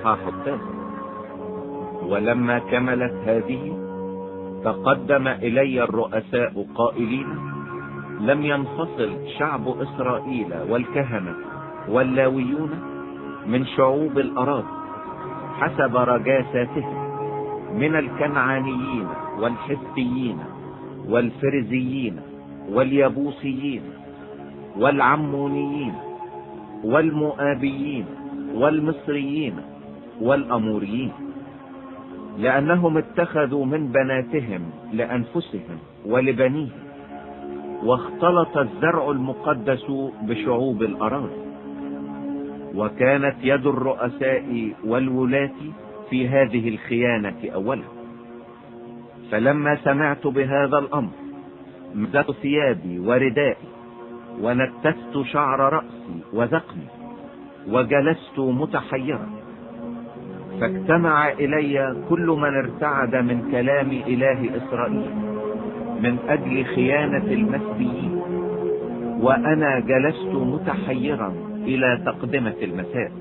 الإصحاح 9. ولما كملت هذه تقدم إلي الرؤساء قائلين: لم ينفصل شعب إسرائيل والكهنة واللاويون من شعوب الأراضي حسب رجاساتهم من الكنعانيين والحثيين والفرزيين واليبوسيين والعمونيين والمؤابيين والمصريين والأموريين، لأنهم اتخذوا من بناتهم لأنفسهم ولبنيهم، واختلط الزرع المقدس بشعوب الأراضي. وكانت يد الرؤساء والولاة في هذه الخيانة أولا. فلما سمعت بهذا الأمر مزقت ثيابي وردائي ونتفت شعر رأسي وذقني وجلست متحيرا. فاجتمع إلي كل من ارتعد من كلام إله إسرائيل من أجل خيانة المسبيين، وأنا جلست متحيرا إلى تقدمة المساء.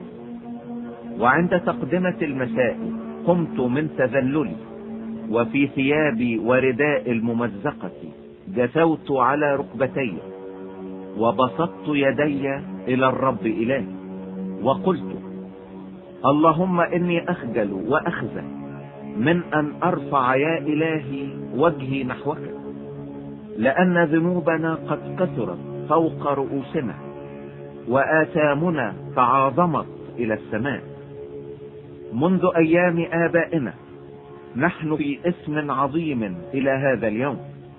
وعند تقدمة المساء قمت من تذللي، وفي ثيابي ورداء الممزقة جثوت على ركبتي وبسطت يدي إلى الرب إلهي وقلت: اللهم إني أخجل وأخزى من أن أرفع يا إلهي وجهي نحوك، لأن ذنوبنا قد كثرت فوق رؤوسنا وآثامنا تعاظمت إلى السماء. منذ أيام آبائنا نحن في إثم عظيم إلى هذا اليوم،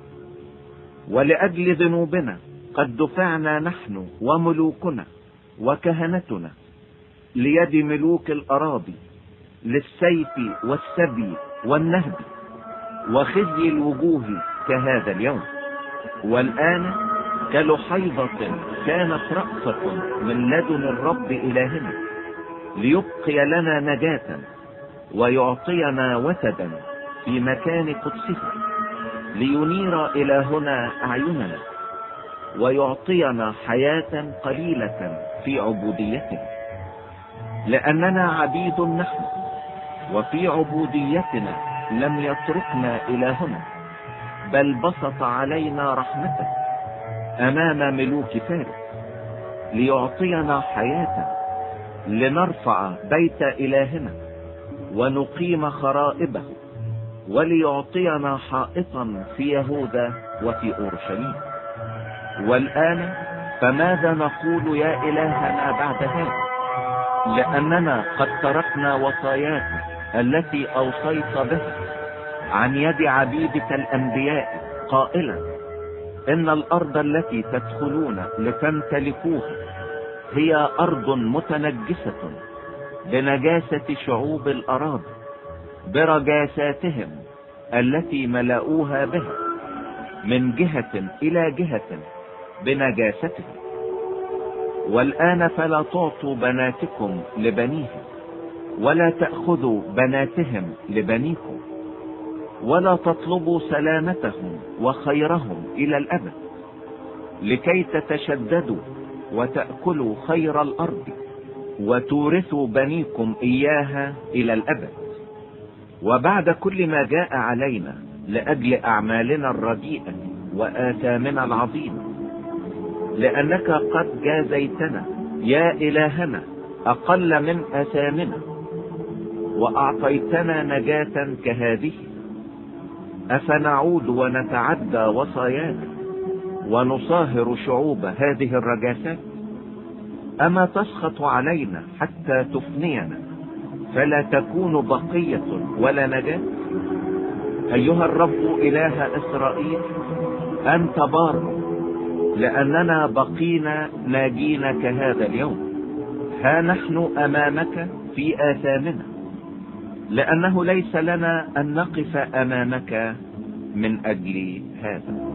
ولأجل ذنوبنا قد دفعنا نحن وملوكنا وكهنتنا ليد ملوك الأراضي للسيف والسبي والنهب وخزي الوجوه كهذا اليوم. والآن كلحيضة كانت رأفة من لدن الرب إلهنا ليبقي لنا نجاة ويعطينا وتدا في مكان قدسه، لينير إلهنا أعيننا ويعطينا حياة قليلة في عبوديته، لأننا عبيد نحن، وفي عبوديتنا لم يتركنا إلهنا، بل بسط علينا رحمته أمام ملوك فارس ليعطينا حياة لنرفع بيت إلهنا ونقيم خرائبه، وليعطينا حائطا في يهوذا وفي أورشليم. والآن فماذا نقول يا إلهنا بعد هذا؟ لأننا قد تركنا وصاياك التي أوصيت بها عن يد عبيدك الأنبياء قائلا: إن الأرض التي تدخلون لتمتلكوها هي أرض متنجسة بنجاسة شعوب الأراضي برجاساتهم التي ملأوها بها من جهة إلى جهة بنجاستهم. والآن فلا تعطوا بناتكم لبنيهم، ولا تأخذوا بناتهم لبنيكم، ولا تطلبوا سلامتهم وخيرهم إلى الأبد، لكي تتشددوا وتأكلوا خير الأرض وتورثوا بنيكم إياها إلى الأبد. وبعد كل ما جاء علينا لأجل أعمالنا الرديئة وآثامنا العظيمة، لأنك قد جازيتنا يا إلهنا أقل من آثامنا وأعطيتنا نجاة كهذه، أفنعود ونتعدى وصاياك ونصاهر شعوب هذه الرجاسات؟ أما تسخط علينا حتى تفنينا فلا تكون بقية ولا نجاة؟ أيها الرب إله إسرائيل، أنت بار، لأننا بقينا ناجين كهذا اليوم. ها نحن أمامك في آثامنا، لأنه ليس لنا أن نقف أمامك من أجل هذا.